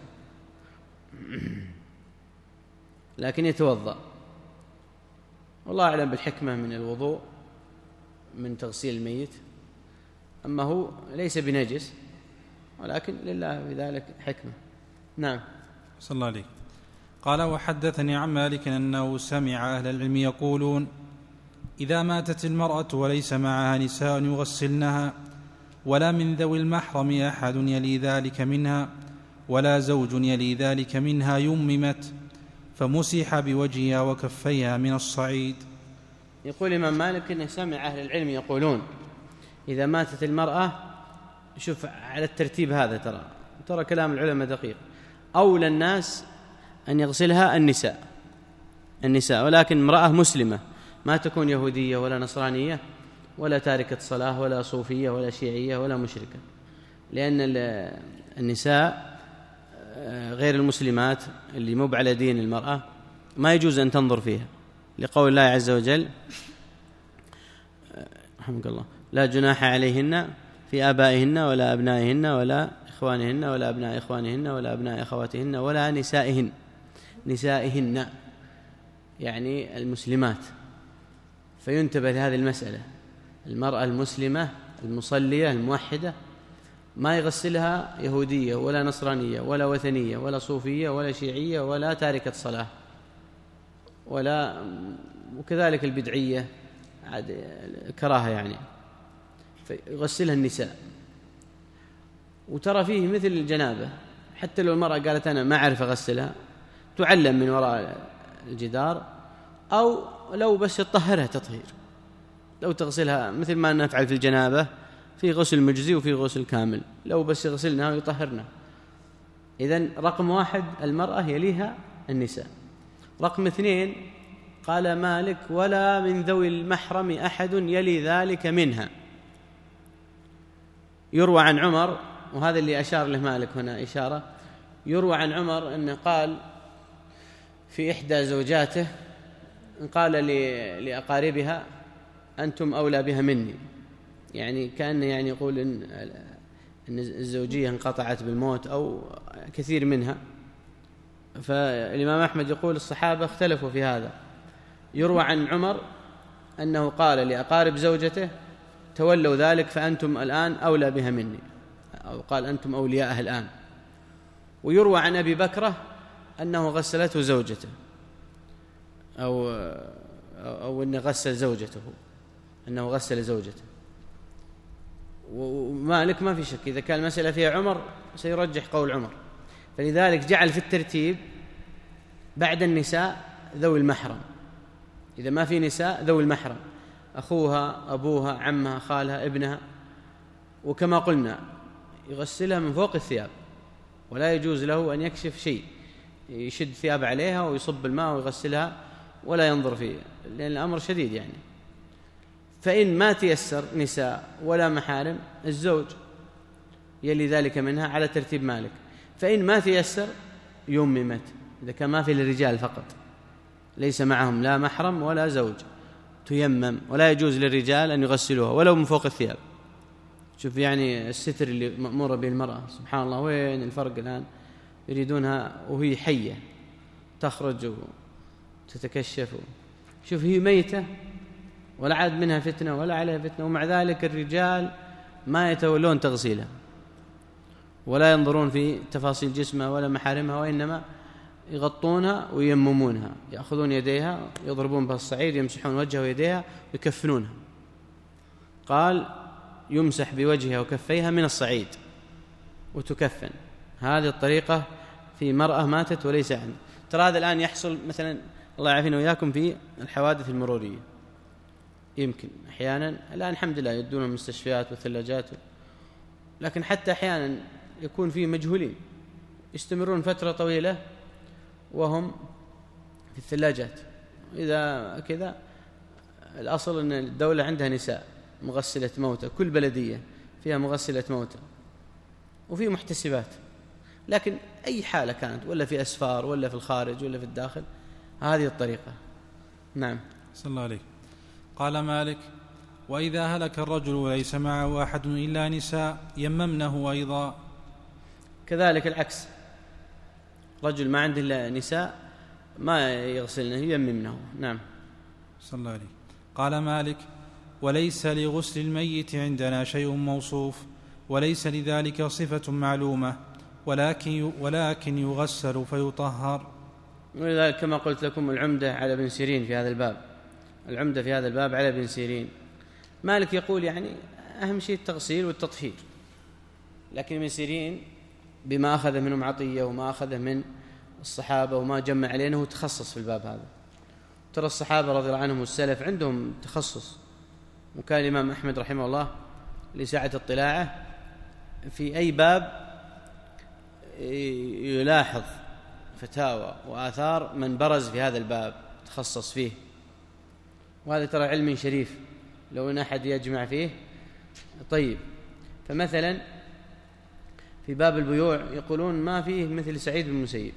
لكن يتوضأ. والله أعلم بالحكمة من الوضوء من تغسيل الميت، أما هو ليس بنجس، ولكن لله في ذلك حكمة. نعم. صلى الله عليه. قال: وحدثني عن مالك أنه سمع أهل العلم يقولون: إذا ماتت المرأة وليس معها نساء يغسلنها، ولا من ذوي المحرم أحد يلي ذلك منها، ولا زوج يلي ذلك منها، يممت فمسح بوجهها وكفيها من الصعيد. يقول الإمام مالك إنه سمع أهل العلم يقولون: إذا ماتت المرأة، شوف على الترتيب هذا، ترى ترى كلام العلماء دقيق، أولى الناس أن يغسلها النساء النساء ولكن امرأة مسلمة، ما تكون يهودية ولا نصرانية ولا تاركة صلاة ولا صوفية ولا شيعية ولا مشركة، لأن النساء غير المسلمات اللي مو على دين المرأة ما يجوز أن تنظر فيها، لقول الله عز وجل: رحمك الله: لا جناح عليهن في آبائهن ولا أبنائهن ولا إخوانهن ولا أبناء إخوانهن ولا أبناء أخواتهن ولا نسائهن نسائهن يعني المسلمات. فينتبه لهذه المسألة، المرأة المسلمة المصلية الموحدة ما يغسلها يهودية ولا نصرانية ولا وثنية ولا صوفية ولا شيعية ولا تاركة صلاة، ولا وكذلك البدعية كراهة يعني، فيغسلها النساء. وترى فيه مثل الجنابة، حتى لو المرأة قالت أنا ما أعرف أغسلها تعلم من وراء الجدار، أو لو بس تطهرها تطهير، لو تغسلها مثل ما نفعل في الجنابة، في غسل مجزي وفي غسل كامل، لو بس يغسلنا ويطهرنا. إذن رقم واحد المرأة يليها النساء. رقم اثنين قال مالك: ولا من ذوي المحرم أحد يلي ذلك منها. يروى عن عمر، وهذا اللي أشار له مالك هنا إشارة، يروى عن عمر أنه قال في إحدى زوجاته، قال لأقاربها: أنتم أولى بها مني، يعني كأنه يعني يقول إن أن الزوجية انقطعت بالموت أو كثير منها. فالإمام أحمد يقول الصحابة اختلفوا في هذا. يروى عن عمر أنه قال لأقارب زوجته: تولوا ذلك فأنتم الآن أولى بها مني، أو قال أنتم أولياءها الآن. ويروى عن أبي بكرة أنه غسلته زوجته، أو أو أنه غسل زوجته، أنه غسل زوجته. ومالك ما في شك إذا كان المسألة فيها عمر سيرجح قول عمر، فلذلك جعل في الترتيب بعد النساء ذوي المحرم. إذا ما في نساء ذوي المحرم، أخوها، أبوها، عمها، خالها، ابنها. وكما قلنا يغسلها من فوق الثياب، ولا يجوز له أن يكشف شيء، يشد ثياب عليها ويصب الماء ويغسلها ولا ينظر فيه، لأن الأمر شديد يعني. فإن ما تيسر نساء ولا محارم، الزوج يلي ذلك منها على ترتيب مالك. فإن ما تيسر يممت، إذا كان ما في للرجال فقط، ليس معهم لا محرم ولا زوج، تيمم، ولا يجوز للرجال أن يغسلوها ولو من فوق الثياب. شوف يعني الستر اللي مأمورة به المرأة، سبحان الله، وين الفرق الآن؟ يريدونها وهي حية تخرج وتتكشف. شوف هي ميتة ولا عاد منها فتنة ولا عليها فتنة، ومع ذلك الرجال ما يتولون تغسيلها ولا ينظرون في تفاصيل جسمها ولا محارمها، وإنما يغطونها ويممونها، يأخذون يديها يضربون بها الصعيد، يمسحون وجهها ويديها ويكفنونها. قال: يمسح بوجهها وكفيها من الصعيد وتكفن. هذه الطريقة في مرأة ماتت وليس عنه. ترى هذا الآن يحصل مثلا، الله يعافينا وإياكم، في الحوادث المرورية. يمكن أحيانا الآن الحمد لله يدون المستشفيات والثلاجات، لكن حتى أحيانا يكون فيه مجهولين يستمرون فترة طويلة وهم في الثلاجات. إذا كذا الأصل أن الدولة عندها نساء مغسلة موتى، كل بلدية فيها مغسلة موتى وفي محتسبات. لكن أي حالة كانت، ولا في أسفار ولا في الخارج ولا في الداخل، هذه الطريقة. نعم. صلى الله عليه. قال مالك: وإذا هلك الرجل وليس معه أحد إلا نساء يممنه أيضا. كذلك العكس، رجل ما عنده إلا نساء ما يغسلنه، يممنه. نعم. صلى الله عليه. قال مالك: وليس لغسل الميت عندنا شيء موصوف، وليس لذلك صفة معلومة، ولكن ولكن يغسل فيطهر. ولذلك كما قلت لكم العمدة على ابن سيرين في هذا الباب، العمدة في هذا الباب على ابن سيرين. مالك يقول يعني أهم شيء التغسيل والتطهير، لكن ابن سيرين بما أخذ منهم عطية وما أخذه من الصحابة وما جمع عليه أنه تخصص في الباب هذا. ترى الصحابة رضي الله عنهم والسلف عندهم تخصص، وكان الإمام أحمد رحمه الله لسعة اطلاعه في أي باب يلاحظ فتاوى وآثار من برز في هذا الباب تخصص فيه. وهذا ترى علم شريف لو أن أحد يجمع فيه. طيب، فمثلا في باب البيوع يقولون ما فيه مثل سعيد بن المسيب،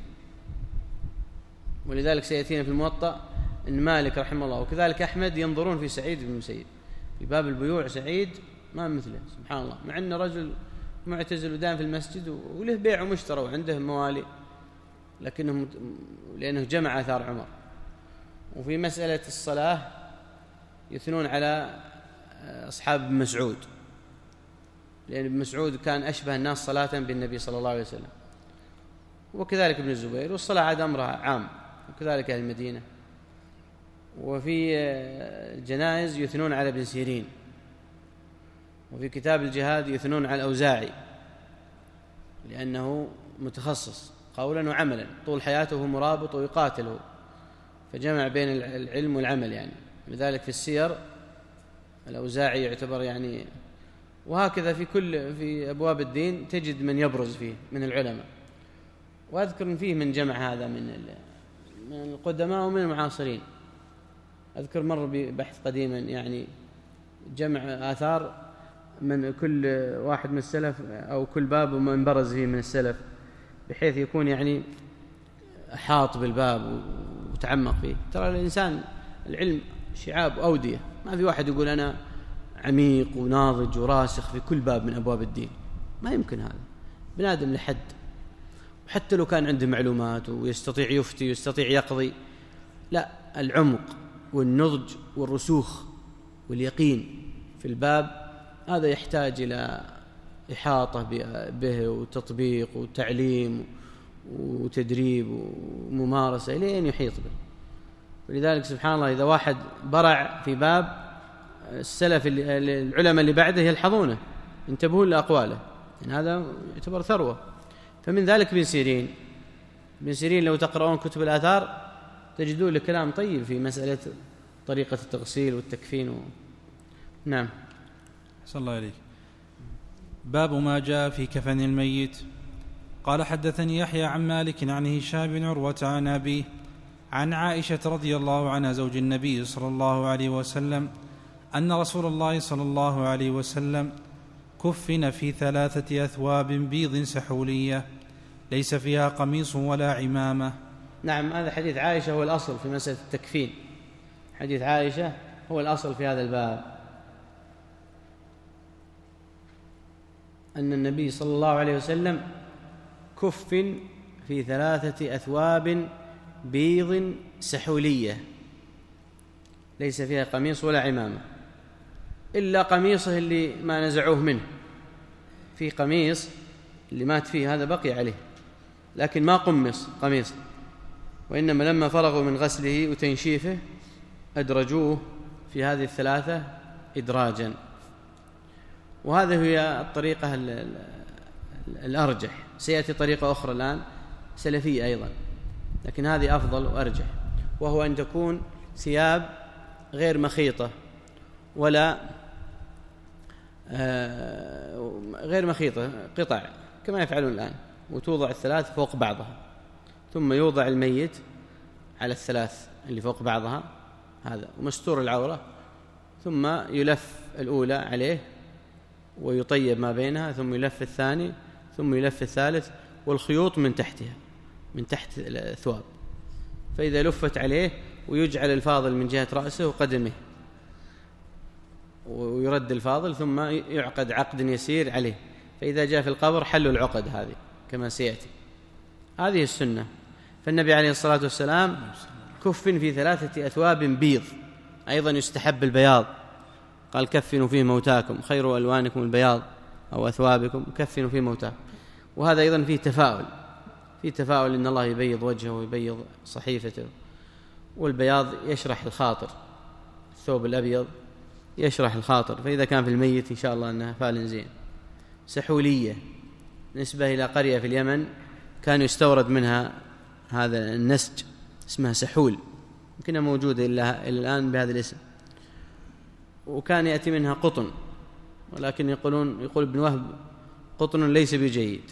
ولذلك سيأتينا في الموطأ أن مالك رحمه الله وكذلك أحمد ينظرون في سعيد بن المسيب في باب البيوع. سعيد ما مثله سبحان الله، مع أنه رجل معتزل ودائم في المسجد وله بيع ومشترى وعنده موالي، لكنه لأنه جمع آثار عمر. وفي مسألة الصلاة يثنون على أصحاب ابن مسعود، لأن ابن مسعود كان أشبه الناس صلاة بالنبي صلى الله عليه وسلم، وكذلك ابن الزبير، والصلاة عاد أمرها عام، وكذلك أهل المدينة. وفي الجنائز يثنون على ابن سيرين، وفي كتاب الجهاد يثنون على الأوزاعي لأنه متخصص قولا وعملا، طول حياته مرابط ويقاتله، فجمع بين العلم والعمل يعني. لذلك في السير الأوزاعي يعتبر يعني، وهكذا في كل في أبواب الدين تجد من يبرز فيه من العلماء. وأذكر فيه من جمع هذا من من القدماء ومن المعاصرين، أذكر مر ببحث قديما يعني جمع آثار من كل واحد من السلف أو كل باب ومن برز فيه من السلف، بحيث يكون يعني حاط بالباب وتعمق فيه. ترى الإنسان العلم شعاب أودية، ما في واحد يقول أنا عميق وناضج وراسخ في كل باب من أبواب الدين، ما يمكن هذا. بنادم لحد، وحتى لو كان عنده معلومات ويستطيع يفتي ويستطيع يقضي، لا، العمق والنضج والرسوخ واليقين في الباب هذا يحتاج إلى إحاطة به وتطبيق وتعليم وتدريب وممارسة لين يحيط به. ولذلك سبحان الله إذا واحد برع في باب، السلف العلماء اللي بعده يلحظونه، ينتبهون لأقواله، يعني هذا يعتبر ثروة. فمن ذلك ابن سيرين. ابن سيرين لو تقرؤون كتب الآثار تجدون له كلام طيب في مسألة طريقة التغسيل والتكفين و... نعم. صلى الله عليك. باب ما جاء في كفن الميت. قال حدثني يحيى عن مالك عن هشام بن عروة عن أبيه عن عائشة رضي الله عنها زوج النبي صلى الله عليه وسلم أن رسول الله صلى الله عليه وسلم كفن في ثلاثة أثواب بيض سحولية ليس فيها قميص ولا عمامة. نعم، هذا حديث عائشة هو الأصل في مسألة التكفين. حديث عائشة هو الأصل في هذا الباب، أن النبي صلى الله عليه وسلم كفن في ثلاثة أثواب بيض سحولية ليس فيها قميص ولا عمامة، إلا قميصه اللي ما نزعوه منه. في قميص اللي مات فيه هذا بقي عليه، لكن ما قمص قميص، وإنما لما فرغوا من غسله وتنشيفه أدرجوه في هذه الثلاثة إدراجا. وهذه هي الطريقة الأرجح. سيأتي طريقة أخرى الآن سلفية أيضا، لكن هذه أفضل وأرجح، وهو أن تكون ثياب غير مخيطة ولا آه غير مخيطة، قطع كما يفعلون الآن، وتوضع الثلاث فوق بعضها، ثم يوضع الميت على الثلاث اللي فوق بعضها هذا ومستور العورة، ثم يلف الأولى عليه ويطيب ما بينها، ثم يلف الثاني، ثم يلف الثالث، والخيوط من تحتها من تحت الثواب. فإذا لفت عليه ويجعل الفاضل من جهة رأسه وقدمه، ويرد الفاضل، ثم يعقد عقد يسير عليه، فإذا جاء في القبر حلوا العقد هذه كما سيأتي. هذه السنة. فالنبي عليه الصلاة والسلام كفن في ثلاثة أثواب بيض، أيضا يستحب البياض، قال كفنوا فيه موتاكم، خير ألوانكم البياض أو أثوابكم، كفنوا فيه موتاكم. وهذا أيضا فيه تفاؤل، فيه تفاؤل إن الله يبيض وجهه ويبيض صحيفته، والبياض يشرح الخاطر، الثوب الأبيض يشرح الخاطر، فإذا كان في الميت إن شاء الله أنها فال زين. سحولية نسبة إلى قرية في اليمن كان يستورد منها هذا النسج، اسمها سحول، يمكنها موجودة إلا الآن بهذا الاسم، وكان يأتي منها قطن، ولكن يقولون يقول ابن وهب قطن ليس بجيد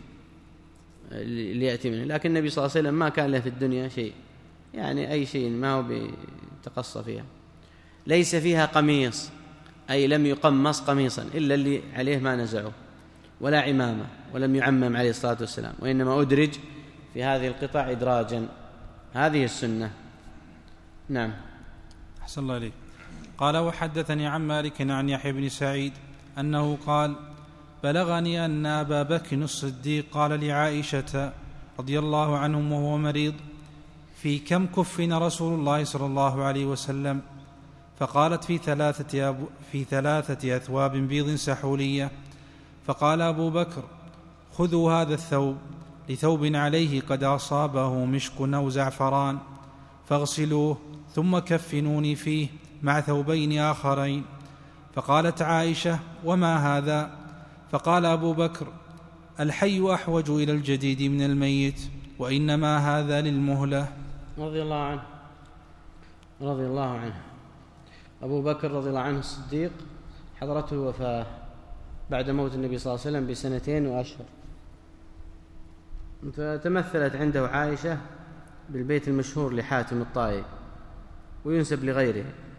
اللي يأتي منه، لكن النبي صلى الله عليه وسلم ما كان له في الدنيا شيء، يعني أي شيء ما هو بيتقصى فيها. ليس فيها قميص، أي لم يقمص قميصا إلا اللي عليه ما نزعه، ولا عمامة، ولم يعمم عليه الصلاة والسلام، وإنما أدرج في هذه القطع إدراجا. هذه السنة. نعم. أحسن الله عليك. قال وحدثني عن مالك عن يحيى بن سعيد أنه قال بلغني أن أبا بكر الصديق قال لعائشة رضي الله عنهم وهو مريض في كم كفن رسول الله صلى الله عليه وسلم؟ فقالت في ثلاثة, أبو في ثلاثة أثواب بيض سحولية. فقال أبو بكر خذوا هذا الثوب لثوب عليه قد أصابه مشك أو زعفران فاغسلوه ثم كفنوني فيه مع ثوبين آخرين. فقالت عائشة وما هذا؟ فقال أبو بكر الحي أحوج إلى الجديد من الميت، وإنما هذا للمهلة. رضي الله عنه رضي الله عنه أبو بكر رضي الله عنه الصديق حضرته الوفاة بعد موت النبي صلى الله عليه وسلم بسنتين وأشهر، فتمثلت عنده عائشة بالبيت المشهور لحاتم الطائي، وينسب لغيره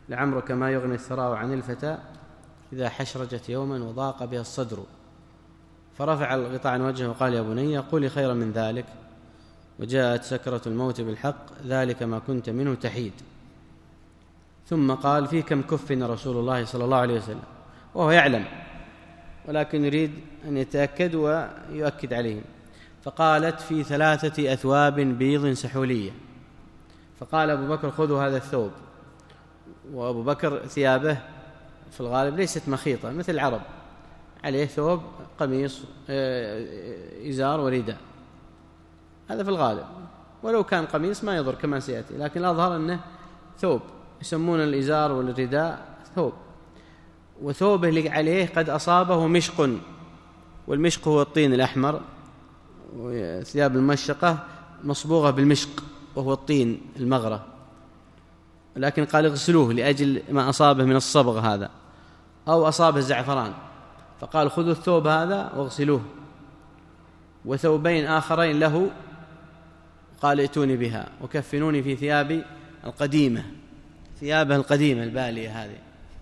لعمرك ما يغني الثراء عن الفتى إذا حشرجت يوما وضاق بها الصدر. فرفع الغطاء عن وجهه وقال يا بني قولي خيرا من ذلك، وجاءت سكرة الموت بالحق، ذلك ما كنت منه تحيد. ثم قال في كم كفن رسول الله صلى الله عليه وسلم، وهو يعلم ولكن يريد أن يتأكد ويؤكد عليهم. فقالت في ثلاثة أثواب بيض سحولية. فقال أبو بكر خذوا هذا الثوب. وأبو بكر ثيابه في الغالب ليست مخيطة مثل العرب، عليه ثوب قميص إزار ورداء، هذا في الغالب، ولو كان قميص ما يضر كما سيأتي، لكن الأظهر أنه ثوب، يسمون الإزار والرداء ثوب. وثوبه اللي عليه قد أصابه مشق، والمشق هو الطين الأحمر، وثياب المشقة مصبوغة بالمشق وهو الطين المغرة، لكن قال اغسلوه لأجل ما أصابه من الصبغ هذا، أو أصابه الزعفران، فقال خذوا الثوب هذا واغسلوه. وثوبين آخرين له قال ائتوني بها وكفنوني في ثيابي القديمة، ثيابه القديمة البالية هذه.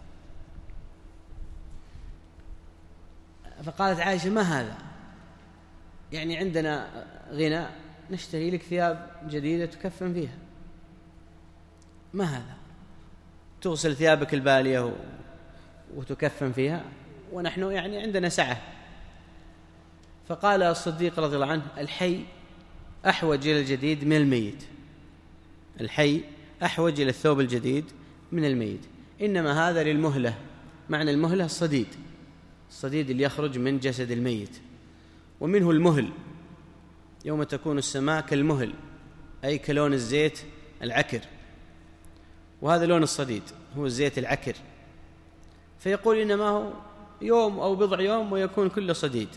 فقالت عائشة ما هذا؟ يعني عندنا غنى نشتري لك ثياب جديدة تكفن فيها، ما هذا؟ تغسل ثيابك البالية وتكفن فيها، ونحن يعني عندنا سعة. فقال الصديق رضي الله عنه الحي أحوج إلى الجديد من الميت، الحي أحوج إلى الثوب الجديد من الميت، إنما هذا للمهلة. معنى المهلة الصديد، الصديد اللي يخرج من جسد الميت، ومنه المهل يوم تكون السماء كالمهل، أي كلون الزيت العكر، وهذا لون الصديد هو الزيت العكر. فيقول إنما هو يوم أو بضع يوم ويكون كله صديد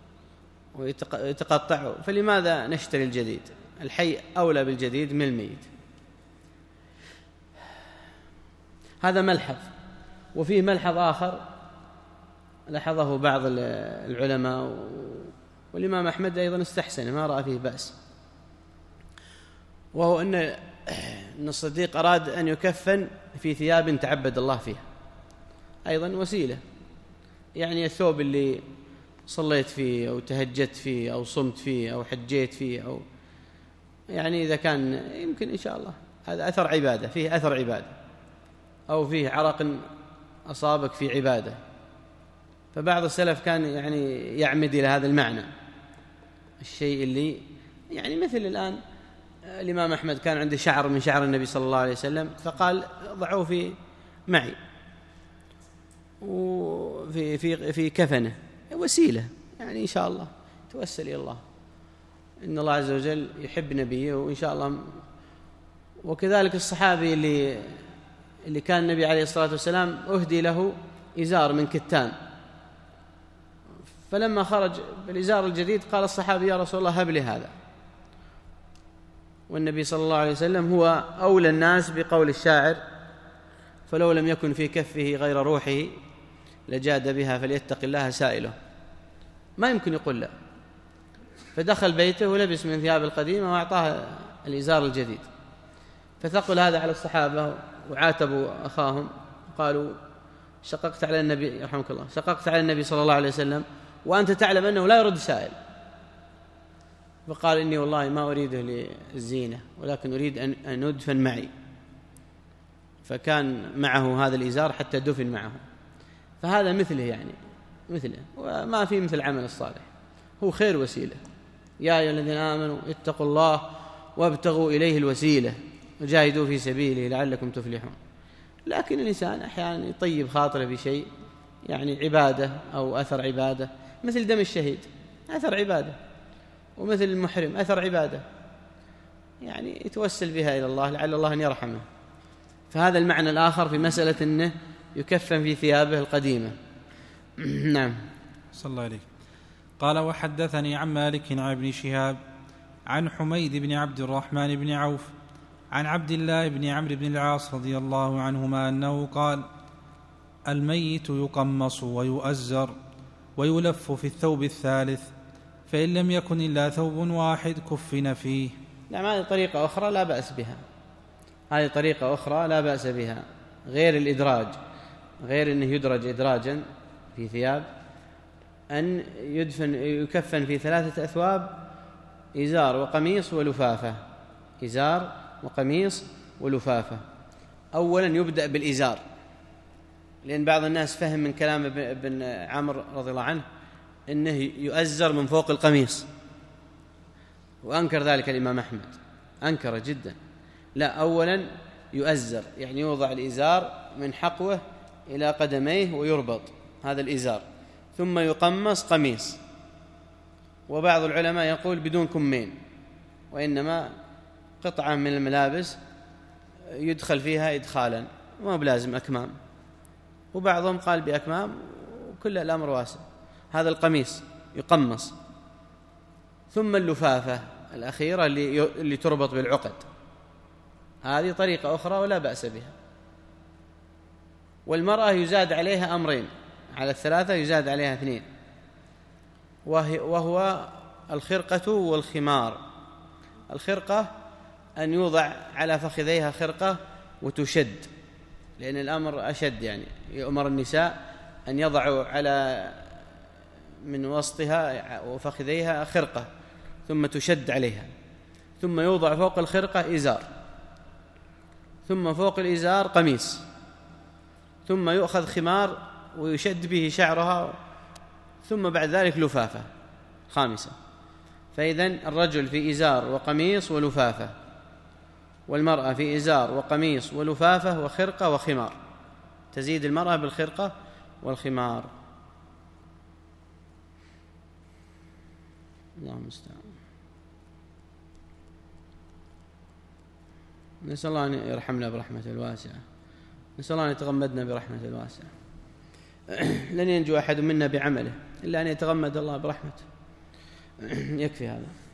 ويتقطع، فلماذا نشتري الجديد؟ الحي أولى بالجديد من الميت. هذا ملحظ. وفيه ملحظ آخر لاحظه بعض العلماء، والإمام أحمد أيضا استحسن ما رأى فيه بأس، وهو أن أن الصديق أراد أن يكفن في ثياب تعبد الله فيها، أيضا وسيلة، يعني الثوب اللي صليت فيه أو تهجت فيه أو صمت فيه أو حجيت فيه، أو يعني إذا كان يمكن إن شاء الله هذا أثر عبادة، فيه أثر عبادة، أو فيه عرق أصابك في عبادة. فبعض السلف كان يعني يعمد إلى هذا المعنى، الشيء اللي يعني مثل الآن الإمام أحمد كان عنده شعر من شعر النبي صلى الله عليه وسلم، فقال ضعوه في معي وفي في في كفنه، وسيلة يعني إن شاء الله توسل إلى الله، إن الله عز وجل يحب نبيه وإن شاء الله. وكذلك الصحابي اللي اللي كان النبي عليه الصلاة والسلام أهدي له إزار من كتان، فلما خرج بالإزار الجديد قال الصحابي يا رسول الله هب لي هذا، والنبي صلى الله عليه وسلم هو أولى الناس بقول الشاعر فلو لم يكن في كفه غير روحه لجاد بها فليتق الله سائله، ما يمكن يقول لا. فدخل بيته ولبس من ثياب القديمة وأعطاه الإزار الجديد، فثقل هذا على الصحابة وعاتبوا أخاهم، قالوا شققت على النبي رحمك الله شققت على النبي صلى الله عليه وسلم وأنت تعلم أنه لا يرد سائل. فقال إني والله ما أريده للزينة ولكن أريد أن أدفن معي، فكان معه هذا الإزار حتى دفن معه. فهذا مثله يعني مثله، وما في مثل العمل الصالح، هو خير وسيلة. يا أيها الذين آمنوا اتقوا الله وابتغوا إليه الوسيلة وجاهدوا في سبيله لعلكم تفلحون. لكن الإنسان أحيانا يطيب خاطره في شيء يعني عبادة أو أثر عبادة، مثل دم الشهيد أثر عبادة، ومثل المحرم أثر عبادة، يعني يتوسل بها إلى الله لعل الله أن يرحمه. فهذا المعنى الآخر في مسألة أنه يكفن في ثيابه القديمة. نعم. صلى الله عليه. قال وحدثني عن مالك عن ابن شهاب عن حميد بن عبد الرحمن بن عوف عن عبد الله بن عمرو بن العاص رضي الله عنهما أنه قال الميت يقمص ويؤزر ويلف في الثوب الثالث، فإن لم يكن إلا ثوب واحد كفن فيه. نعم، هذه طريقة أخرى لا بأس بها، هذه طريقة أخرى لا بأس بها، غير الإدراج، غير أنه يدرج إدراجا في ثياب، أن يدفن يكفن في ثلاثة أثواب: إزار وقميص ولفافة. إزار وقميص ولفافة. أولا يبدأ بالإزار، لأن بعض الناس فهم من كلام ابن عمرو رضي الله عنه أنه يؤزر من فوق القميص، وأنكر ذلك الإمام أحمد، أنكر جدا. لا، أولا يؤزر يعني يوضع الإزار من حقوه إلى قدميه ويربط، هذا الإزار، ثم يقمص قميص. وبعض العلماء يقول بدون كمين، وإنما قطعة من الملابس يدخل فيها إدخالا، ما بلازم أكمام. وبعضهم قال بأكمام، وكل الأمر واسع. هذا القميص يقمص. ثم اللفافة الأخيرة اللي, اللي تربط بالعقد، هذه طريقة أخرى ولا بأس بها. والمرأة يزاد عليها أمرين، على الثلاثة يزاد عليها اثنين، وهو الخرقة والخمار. الخرقة أن يوضع على فخذيها خرقة وتشد، لأن الأمر أشد، يعني يؤمر النساء أن يضعوا على من وسطها وفخذيها خرقة ثم تشد عليها، ثم يوضع فوق الخرقة إزار، ثم فوق الإزار قميص، ثم يؤخذ خمار ويشد به شعرها، ثم بعد ذلك لفافة خامسة. فإذن الرجل في إزار وقميص ولفافة، والمرأة في إزار وقميص ولفافة وخرقة وخمار، تزيد المرأة بالخرقة والخمار. اللهم استعان. نسأل الله أن يرحمنا برحمته الواسعة، نسأل الله أن يتغمدنا برحمته الواسعة. لن ينجو أحد منا بعمله إلا أن يتغمد الله برحمته. يكفي هذا.